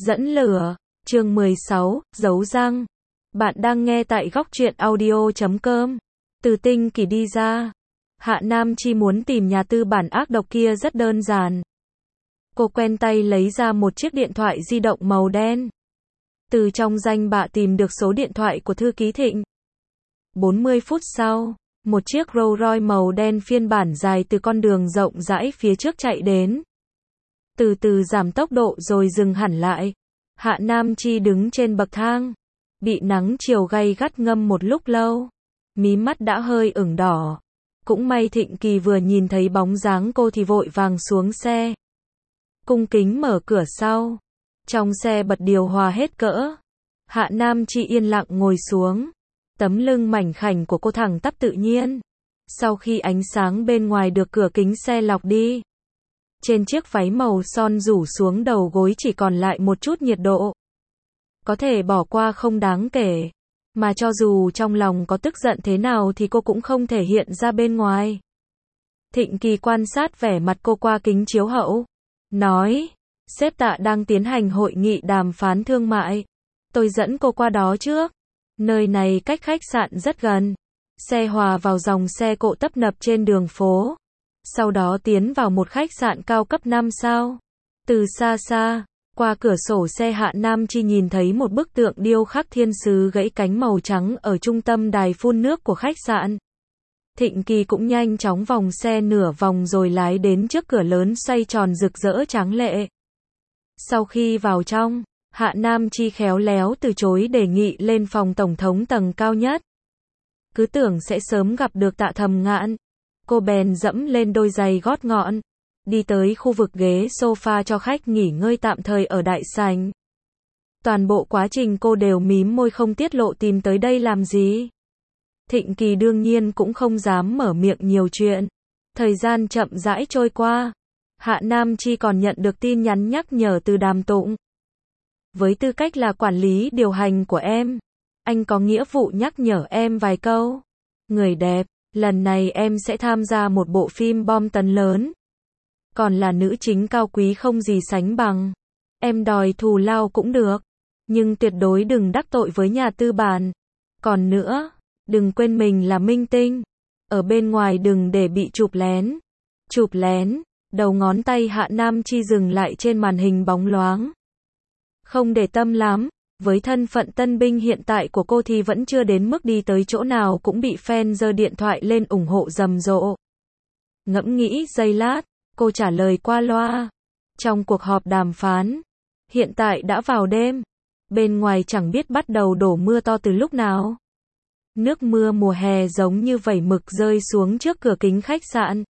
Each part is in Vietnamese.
Dẫn lửa, chương 16, giấu răng. Bạn đang nghe tại góc truyện audio.com. Từ Tinh Kỳ đi ra. Hạ Nam Chi muốn tìm nhà tư bản ác độc kia rất đơn giản. Cô quen tay lấy ra một chiếc điện thoại di động màu đen. Từ trong danh bạ tìm được số điện thoại của thư ký Thịnh. 40 phút sau, một chiếc Rolls Royce màu đen phiên bản dài từ con đường rộng rãi phía trước chạy đến. Từ từ giảm tốc độ rồi dừng hẳn lại. Hạ Nam Chi đứng trên bậc thang. Bị nắng chiều gay gắt ngâm một lúc lâu. Mí mắt đã hơi ửng đỏ. Cũng may Thịnh Kỳ vừa nhìn thấy bóng dáng cô thì vội vàng xuống xe. Cung kính mở cửa sau. Trong xe bật điều hòa hết cỡ. Hạ Nam Chi yên lặng ngồi xuống. Tấm lưng mảnh khảnh của cô thẳng tắp tự nhiên. Sau khi ánh sáng bên ngoài được cửa kính xe lọc đi. Trên chiếc váy màu son rủ xuống đầu gối chỉ còn lại một chút nhiệt độ. Có thể bỏ qua không đáng kể. Mà cho dù trong lòng có tức giận thế nào thì cô cũng không thể hiện ra bên ngoài. Thịnh Kỳ quan sát vẻ mặt cô qua kính chiếu hậu. Nói, sếp Tạ đang tiến hành hội nghị đàm phán thương mại. Tôi dẫn cô qua đó trước. Nơi này cách khách sạn rất gần. Xe hòa vào dòng xe cộ tấp nập trên đường phố. Sau đó tiến vào một khách sạn cao cấp 5 sao. Từ xa xa, qua cửa sổ xe Hạ Nam Chi nhìn thấy một bức tượng điêu khắc thiên sứ gãy cánh màu trắng ở trung tâm đài phun nước của khách sạn. Thịnh Kỳ cũng nhanh chóng vòng xe nửa vòng rồi lái đến trước cửa lớn xoay tròn rực rỡ tráng lệ. Sau khi vào trong, Hạ Nam Chi khéo léo từ chối đề nghị lên phòng tổng thống tầng cao nhất. Cứ tưởng sẽ sớm gặp được Tạ Thầm Ngạn. Cô bèn dẫm lên đôi giày gót ngọn. Đi tới khu vực ghế sofa cho khách nghỉ ngơi tạm thời ở đại sảnh. Toàn bộ quá trình cô đều mím môi không tiết lộ tìm tới đây làm gì. Thịnh Kỳ đương nhiên cũng không dám mở miệng nhiều chuyện. Thời gian chậm rãi trôi qua. Hạ Nam Chi còn nhận được tin nhắn nhắc nhở từ Đàm Tụng. Với tư cách là quản lý điều hành của em, anh có nghĩa vụ nhắc nhở em vài câu. Người đẹp, lần này em sẽ tham gia một bộ phim bom tấn lớn. Còn là nữ chính cao quý không gì sánh bằng. Em đòi thù lao cũng được. Nhưng tuyệt đối đừng đắc tội với nhà tư bản. Còn nữa, đừng quên mình là minh tinh. Ở bên ngoài đừng để bị chụp lén. Chụp lén, đầu ngón tay Hạ Nam Chi dừng lại trên màn hình bóng loáng. Không để tâm lắm. Với thân phận tân binh hiện tại của cô thì vẫn chưa đến mức đi tới chỗ nào cũng bị fan giơ điện thoại lên ủng hộ rầm rộ. Ngẫm nghĩ giây lát, cô trả lời qua loa. Trong cuộc họp đàm phán, hiện tại đã vào đêm. Bên ngoài chẳng biết bắt đầu đổ mưa to từ lúc nào. Nước mưa mùa hè giống như vẩy mực rơi xuống trước cửa kính khách sạn.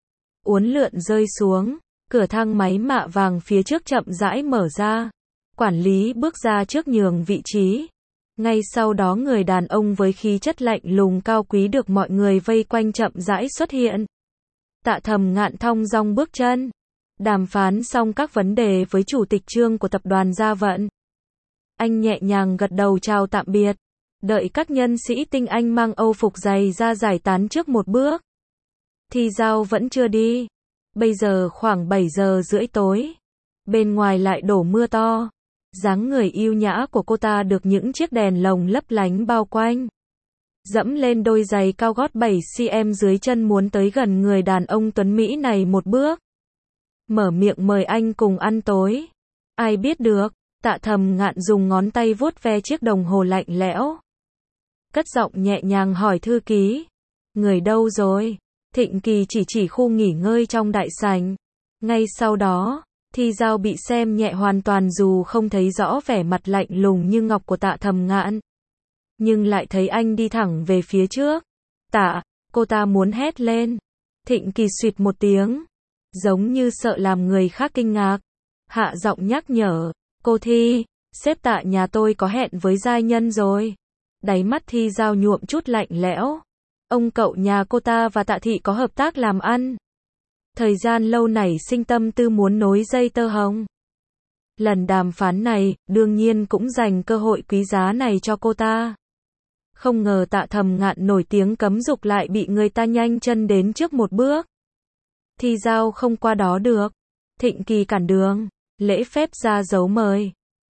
Uốn lượn rơi xuống, cửa thang máy mạ vàng phía trước chậm rãi mở ra. Quản lý bước ra trước nhường vị trí. Ngay sau đó người đàn ông với khí chất lạnh lùng cao quý được mọi người vây quanh chậm rãi xuất hiện. Tạ Thầm Ngạn thong dong bước chân. Đàm phán xong các vấn đề với chủ tịch Trương của tập đoàn Gia Vận. Anh nhẹ nhàng gật đầu chào tạm biệt. Đợi các nhân sĩ tinh anh mang âu phục dày ra giải tán trước một bước. Thi Giao vẫn chưa đi. Bây giờ khoảng 7 giờ rưỡi tối. Bên ngoài lại đổ mưa to. Dáng người yêu nhã của cô ta được những chiếc đèn lồng lấp lánh bao quanh. Dẫm lên đôi giày cao gót 7cm dưới chân muốn tới gần người đàn ông tuấn Mỹ này một bước. Mở miệng mời anh cùng ăn tối. Ai biết được, Tạ Thầm Ngạn dùng ngón tay vuốt ve chiếc đồng hồ lạnh lẽo. Cất giọng nhẹ nhàng hỏi thư ký. Người đâu rồi? Thịnh Kỳ chỉ khu nghỉ ngơi trong đại sảnh. Ngay sau đó, Thi Giao bị xem nhẹ hoàn toàn dù không thấy rõ vẻ mặt lạnh lùng như ngọc của Tạ Thầm Ngạn. Nhưng lại thấy anh đi thẳng về phía trước. Tạ, cô ta muốn hét lên. Thịnh Kỳ suýt một tiếng. Giống như sợ làm người khác kinh ngạc. Hạ giọng nhắc nhở. Cô Thi, sếp Tạ nhà tôi có hẹn với giai nhân rồi. Đáy mắt Thi Giao nhuộm chút lạnh lẽo. Ông cậu nhà cô ta và Tạ Thị có hợp tác làm ăn. Thời gian lâu nảy sinh tâm tư muốn nối dây tơ hồng. Lần đàm phán này, đương nhiên cũng dành cơ hội quý giá này cho cô ta. Không ngờ Tạ Thầm Ngạn nổi tiếng cấm dục lại bị người ta nhanh chân đến trước một bước. Thi Giao không qua đó được. Thịnh Kỳ cản đường, lễ phép ra dấu mời.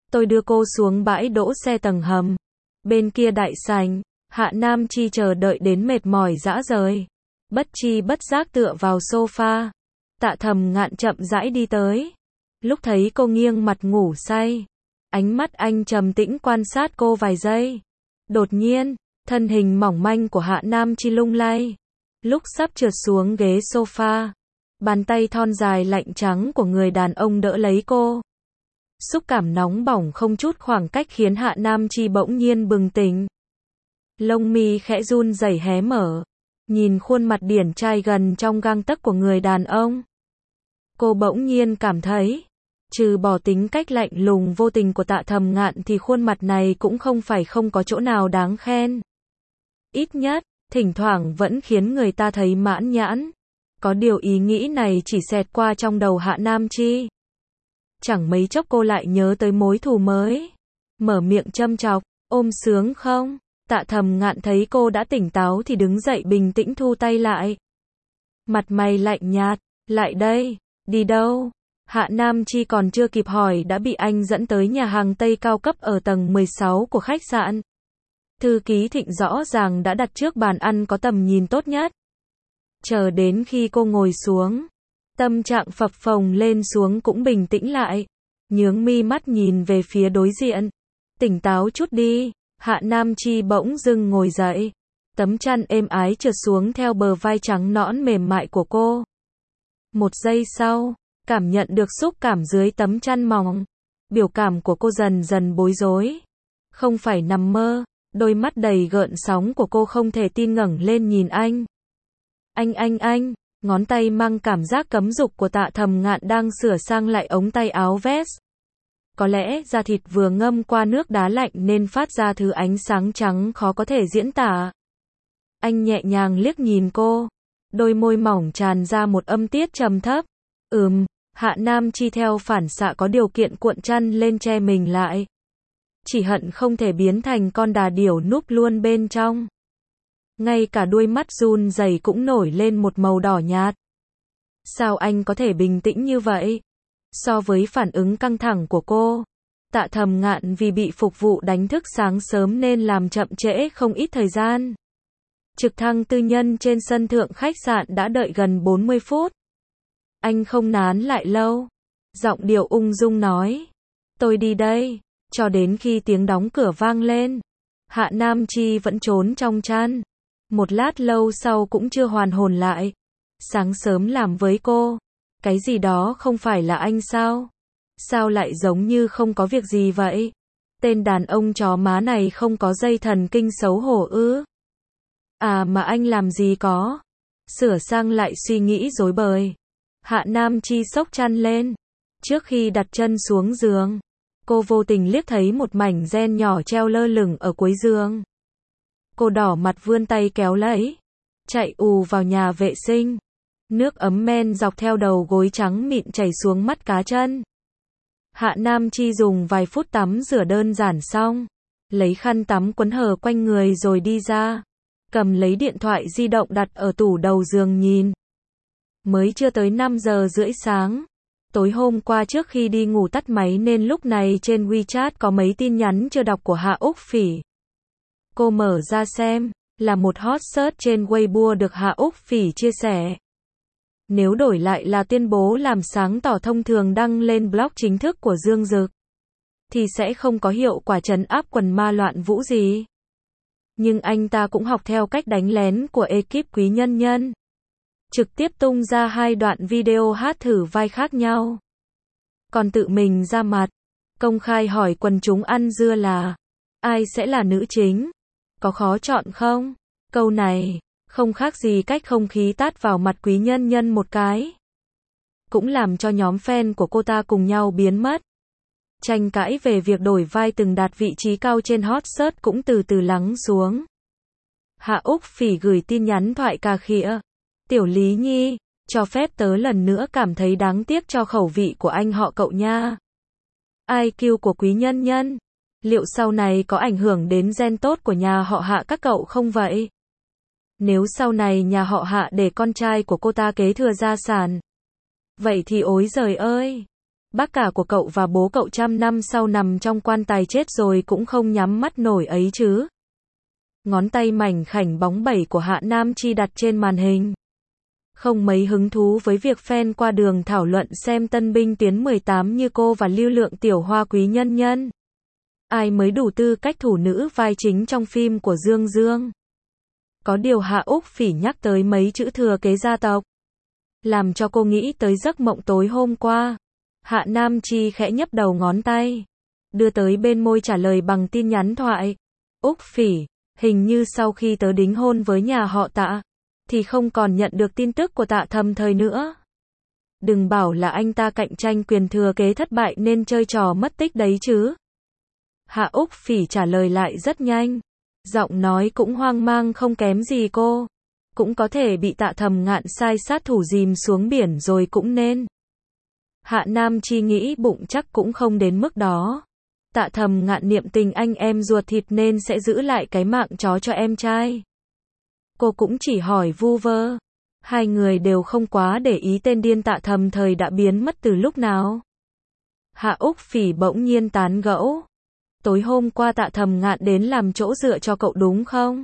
Tôi đưa cô xuống bãi đỗ xe tầng hầm. Bên kia đại sảnh, Hạ Nam Chi chờ đợi đến mệt mỏi rã rời. Bất chi bất giác tựa vào sofa. Tạ Thầm Ngạn chậm rãi đi tới. Lúc thấy cô nghiêng mặt ngủ say, ánh mắt anh trầm tĩnh quan sát cô vài giây. Đột nhiên, thân hình mỏng manh của Hạ Nam Chi lung lay. Lúc sắp trượt xuống ghế sofa, bàn tay thon dài lạnh trắng của người đàn ông đỡ lấy cô. Xúc cảm nóng bỏng không chút khoảng cách khiến Hạ Nam Chi bỗng nhiên bừng tỉnh. Lông mi khẽ run rẩy hé mở, nhìn khuôn mặt điển trai gần trong gang tấc của người đàn ông. Cô bỗng nhiên cảm thấy, trừ bỏ tính cách lạnh lùng vô tình của Tạ Thầm Ngạn thì khuôn mặt này cũng không phải không có chỗ nào đáng khen. Ít nhất, thỉnh thoảng vẫn khiến người ta thấy mãn nhãn. Có điều ý nghĩ này chỉ xẹt qua trong đầu Hạ Nam Chi. Chẳng mấy chốc cô lại nhớ tới mối thù mới. Mở miệng châm chọc, ôm sướng không? Tạ Thầm Ngạn thấy cô đã tỉnh táo thì đứng dậy bình tĩnh thu tay lại. Mặt mày lạnh nhạt, lại đây, đi đâu? Hạ Nam Chi còn chưa kịp hỏi đã bị anh dẫn tới nhà hàng Tây cao cấp ở tầng 16 của khách sạn. Thư ký Thịnh rõ ràng đã đặt trước bàn ăn có tầm nhìn tốt nhất. Chờ đến khi cô ngồi xuống, tâm trạng phập phồng lên xuống cũng bình tĩnh lại. Nhướng mi mắt nhìn về phía đối diện. Tỉnh táo chút đi. Hạ Nam Chi bỗng dưng ngồi dậy. Tấm chăn êm ái trượt xuống theo bờ vai trắng nõn mềm mại của cô. Một giây sau, cảm nhận được xúc cảm dưới tấm chăn mỏng. Biểu cảm của cô dần dần bối rối. Không phải nằm mơ. Đôi mắt đầy gợn sóng của cô không thể tin ngẩng lên nhìn anh. Anh, ngón tay mang cảm giác cấm dục của Tạ Thầm Ngạn đang sửa sang lại ống tay áo vest. Có lẽ da thịt vừa ngâm qua nước đá lạnh nên phát ra thứ ánh sáng trắng khó có thể diễn tả. Anh nhẹ nhàng liếc nhìn cô. Đôi môi mỏng tràn ra một âm tiết trầm thấp. Hạ Nam Chi theo phản xạ có điều kiện cuộn chăn lên che mình lại. Chỉ hận không thể biến thành con đà điểu núp luôn bên trong. Ngay cả đuôi mắt run rẩy cũng nổi lên một màu đỏ nhạt. Sao anh có thể bình tĩnh như vậy? So với phản ứng căng thẳng của cô, Tạ Thầm Ngạn vì bị phục vụ đánh thức sáng sớm nên làm chậm trễ không ít thời gian. Trực thăng tư nhân trên sân thượng khách sạn đã đợi gần 40 phút. Anh không nán lại lâu. Giọng điệu ung dung nói. Tôi đi đây. Cho đến khi tiếng đóng cửa vang lên. Hạ Nam Chi vẫn trốn trong chăn. Một lát lâu sau cũng chưa hoàn hồn lại. Sáng sớm làm với cô. Cái gì đó không phải là anh sao? Sao lại giống như không có việc gì vậy? Tên đàn ông chó má này không có dây thần kinh xấu hổ ư? À mà anh làm gì có? Sửa sang lại suy nghĩ rối bời. Hạ Nam Chi xốc chăn lên. Trước khi đặt chân xuống giường, cô vô tình liếc thấy một mảnh ren nhỏ treo lơ lửng ở cuối giường. Cô đỏ mặt vươn tay kéo lấy. Chạy ù vào nhà vệ sinh. Nước ấm men dọc theo đầu gối trắng mịn chảy xuống mắt cá chân. Hạ Nam Chi dùng vài phút tắm rửa đơn giản xong. Lấy khăn tắm quấn hờ quanh người rồi đi ra. Cầm lấy điện thoại di động đặt ở tủ đầu giường nhìn. Mới chưa tới 5 giờ rưỡi sáng. Tối hôm qua trước khi đi ngủ tắt máy nên lúc này trên WeChat có mấy tin nhắn chưa đọc của Hạ Úc Phỉ. Cô mở ra xem, là một hot search trên Weibo được Hạ Úc Phỉ chia sẻ. Nếu đổi lại là tuyên bố làm sáng tỏ thông thường đăng lên blog chính thức của Dương Dực, thì sẽ không có hiệu quả trấn áp quần ma loạn vũ gì. Nhưng anh ta cũng học theo cách đánh lén của ekip Quý Nhân Nhân. Trực tiếp tung ra 2 đoạn video hát thử vai khác nhau. Còn tự mình ra mặt, công khai hỏi quần chúng ăn dưa là ai sẽ là nữ chính? Có khó chọn không? Câu này không khác gì cách không khí tát vào mặt Quý Nhân Nhân một cái. Cũng làm cho nhóm fan của cô ta cùng nhau biến mất. Tranh cãi về việc đổi vai từng đạt vị trí cao trên hot search cũng từ từ lắng xuống. Hạ Úc Phỉ gửi tin nhắn thoại cà khịa. Tiểu Lý Nhi, cho phép tớ lần nữa cảm thấy đáng tiếc cho khẩu vị của anh họ cậu nha. IQ của Quý Nhân Nhân, liệu sau này có ảnh hưởng đến gen tốt của nhà họ Hạ các cậu không vậy? Nếu sau này nhà họ Hạ để con trai của cô ta kế thừa gia sản, vậy thì ối giời ơi, Bác cả của cậu và bố cậu trăm năm sau nằm trong quan tài chết rồi cũng không nhắm mắt nổi ấy chứ. Ngón tay mảnh khảnh bóng bẩy của Hạ Nam Chi đặt trên màn hình. Không mấy hứng thú với việc fan qua đường thảo luận xem Tân binh tiến 18 như cô và Lưu Lượng Tiểu Hoa Quý Nhân Nhân. Ai mới đủ tư cách thủ nữ vai chính trong phim của Dương Dương. Có điều Hạ Úc Phỉ nhắc tới mấy chữ thừa kế gia tộc, làm cho cô nghĩ tới giấc mộng tối hôm qua. Hạ Nam Chi khẽ nhấp đầu ngón tay, đưa tới bên môi trả lời bằng tin nhắn thoại. Úc Phỉ, hình như sau khi tớ đính hôn với nhà họ Tạ, thì không còn nhận được tin tức của Tạ Thầm Thời nữa. Đừng bảo là anh ta cạnh tranh quyền thừa kế thất bại nên chơi trò mất tích đấy chứ. Hạ Úc Phỉ trả lời lại rất nhanh. Giọng nói cũng hoang mang không kém gì cô. Cũng có thể bị Tạ Thầm Ngạn sai sát thủ dìm xuống biển rồi cũng nên. Hạ Nam Chi nghĩ bụng chắc cũng không đến mức đó. Tạ Thầm Ngạn niệm tình anh em ruột thịt nên sẽ giữ lại cái mạng chó cho em trai. Cô cũng chỉ hỏi vu vơ. Hai người đều không quá để ý tên điên Tạ Thầm Thời đã biến mất từ lúc nào. Hạ Úc Phỉ bỗng nhiên tán gẫu. Tối hôm qua Tạ Thầm Ngạn đến làm chỗ dựa cho cậu đúng không?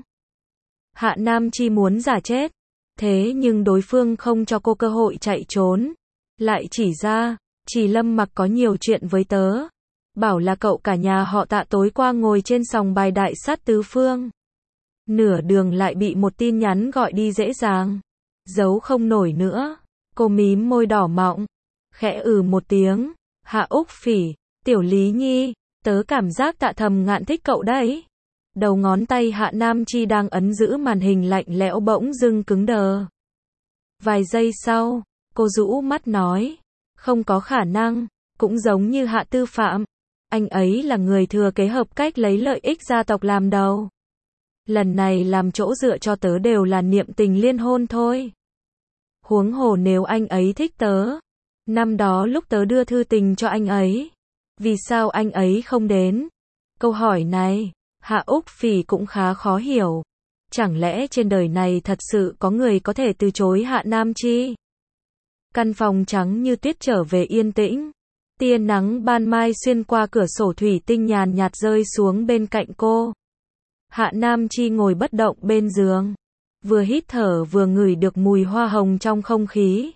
Hạ Nam Chi muốn giả chết. Thế nhưng đối phương không cho cô cơ hội chạy trốn. Lại chỉ ra, chỉ Lâm Mặc có nhiều chuyện với tớ. Bảo là cậu cả nhà họ Tạ tối qua ngồi trên sòng bài đại sát tứ phương. Nửa đường lại bị một tin nhắn gọi đi dễ dàng. Giấu không nổi nữa. Cô mím môi đỏ mọng. Khẽ một tiếng. Hạ Úc Phỉ, Tiểu Lý Nhi, tớ cảm giác Tạ Thầm Ngạn thích cậu đấy. Đầu ngón tay Hạ Nam Chi đang ấn giữ màn hình lạnh lẽo bỗng dưng cứng đờ. Vài giây sau, cô rũ mắt nói. Không có khả năng, cũng giống như Hạ Tư Phạm. Anh ấy là người thừa kế hợp cách lấy lợi ích gia tộc làm đầu. Lần này làm chỗ dựa cho tớ đều là niệm tình liên hôn thôi. Huống hồ nếu anh ấy thích tớ. Năm đó lúc tớ đưa thư tình cho anh ấy. Vì sao anh ấy không đến? Câu hỏi này, Hạ Úc Phỉ cũng khá khó hiểu. Chẳng lẽ trên đời này thật sự có người có thể từ chối Hạ Nam Chi? Căn phòng trắng như tuyết trở về yên tĩnh. Tia nắng ban mai xuyên qua cửa sổ thủy tinh nhàn nhạt rơi xuống bên cạnh cô. Hạ Nam Chi ngồi bất động bên giường. Vừa hít thở vừa ngửi được mùi hoa hồng trong không khí.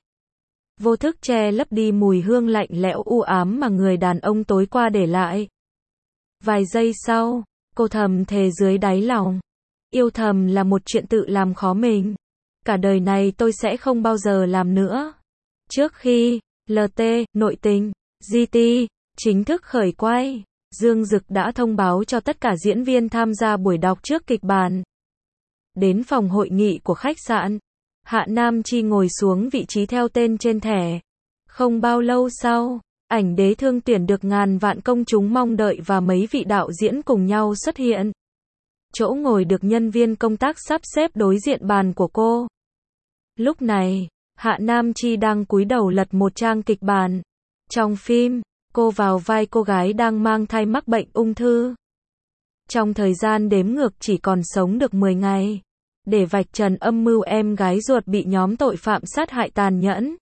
Vô thức che lấp đi mùi hương lạnh lẽo u ám mà người đàn ông tối qua để lại. Vài giây sau, cô thầm thề dưới đáy lòng. Yêu thầm là một chuyện tự làm khó mình. Cả đời này tôi sẽ không bao giờ làm nữa. Trước khi LT, nội tình, GT, chính thức khởi quay, Dương Dực đã thông báo cho tất cả diễn viên tham gia buổi đọc trước kịch bản. Đến phòng hội nghị của khách sạn, Hạ Nam Chi ngồi xuống vị trí theo tên trên thẻ. Không bao lâu sau, ảnh đế thương tuyển được ngàn vạn công chúng mong đợi và mấy vị đạo diễn cùng nhau xuất hiện. Chỗ ngồi được nhân viên công tác sắp xếp đối diện bàn của cô. Lúc này, Hạ Nam Chi đang cúi đầu lật một trang kịch bản. Trong phim, cô vào vai cô gái đang mang thai mắc bệnh ung thư. Trong thời gian đếm ngược chỉ còn sống được 10 ngày. Để vạch trần âm mưu em gái ruột bị nhóm tội phạm sát hại tàn nhẫn.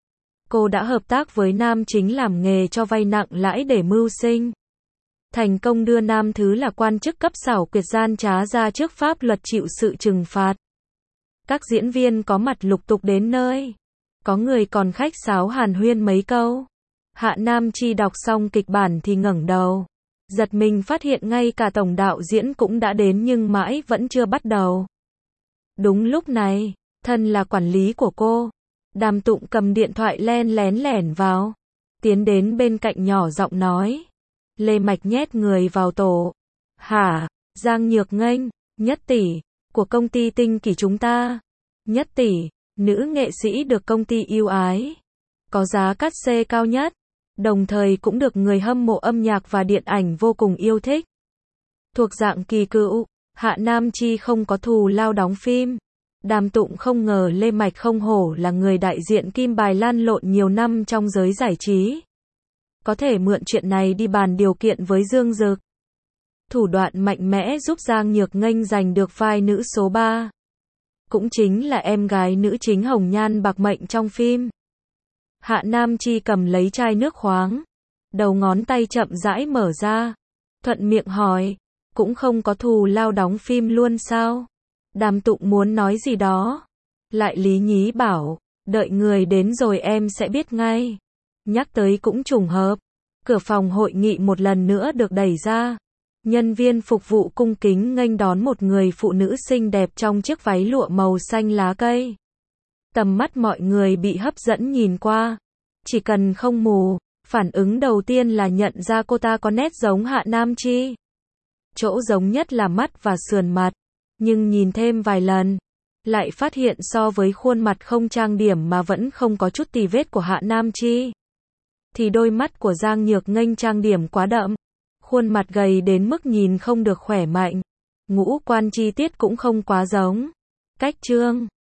Cô đã hợp tác với nam chính làm nghề cho vay nặng lãi để mưu sinh. Thành công đưa nam thứ là quan chức cấp xảo quyệt gian trá ra trước pháp luật chịu sự trừng phạt. Các diễn viên có mặt lục tục đến nơi. Có người còn khách sáo hàn huyên mấy câu. Hạ Nam Chi đọc xong kịch bản thì ngẩng đầu. Giật mình phát hiện ngay cả tổng đạo diễn cũng đã đến nhưng mãi vẫn chưa bắt đầu. Đúng lúc này, thân là quản lý của cô, Đàm Tụng cầm điện thoại len lén lẻn vào. Tiến đến bên cạnh nhỏ giọng nói. Lê Mạch nhét người vào tổ. Hả? Giang Nhược Nghênh, Nhất tỷ, của công ty Tinh Kỳ chúng ta. Nhất tỷ, nữ nghệ sĩ được công ty yêu ái. Có giá cát xê cao nhất. Đồng thời cũng được người hâm mộ âm nhạc và điện ảnh vô cùng yêu thích. Thuộc dạng kỳ cựu, Hạ Nam Chi không có thù lao đóng phim. Đàm Tụng không ngờ Lê Mạch không hổ là người đại diện kim bài lăn lộn nhiều năm trong giới giải trí. Có thể mượn chuyện này đi bàn điều kiện với Dương Dực. Thủ đoạn mạnh mẽ giúp Giang Nhược Nghênh giành được vai nữ số 3. Cũng chính là em gái nữ chính hồng nhan bạc mệnh trong phim. Hạ Nam Chi cầm lấy chai nước khoáng, đầu ngón tay chậm rãi mở ra, thuận miệng hỏi, cũng không có thù lao đóng phim luôn sao? Đàm Tụng muốn nói gì đó, lại lý nhí bảo, đợi người đến rồi em sẽ biết ngay. Nhắc tới cũng trùng hợp, cửa phòng hội nghị một lần nữa được đẩy ra. Nhân viên phục vụ cung kính nghênh đón một người phụ nữ xinh đẹp trong chiếc váy lụa màu xanh lá cây. Tầm mắt mọi người bị hấp dẫn nhìn qua. Chỉ cần không mù, phản ứng đầu tiên là nhận ra cô ta có nét giống Hạ Nam Chi. Chỗ giống nhất là mắt và sườn mặt, nhưng nhìn thêm vài lần, lại phát hiện so với khuôn mặt không trang điểm mà vẫn không có chút tì vết của Hạ Nam Chi, thì đôi mắt của Giang Nhược Nghênh trang điểm quá đậm, khuôn mặt gầy đến mức nhìn không được khỏe mạnh, ngũ quan chi tiết cũng không quá giống. Cách trương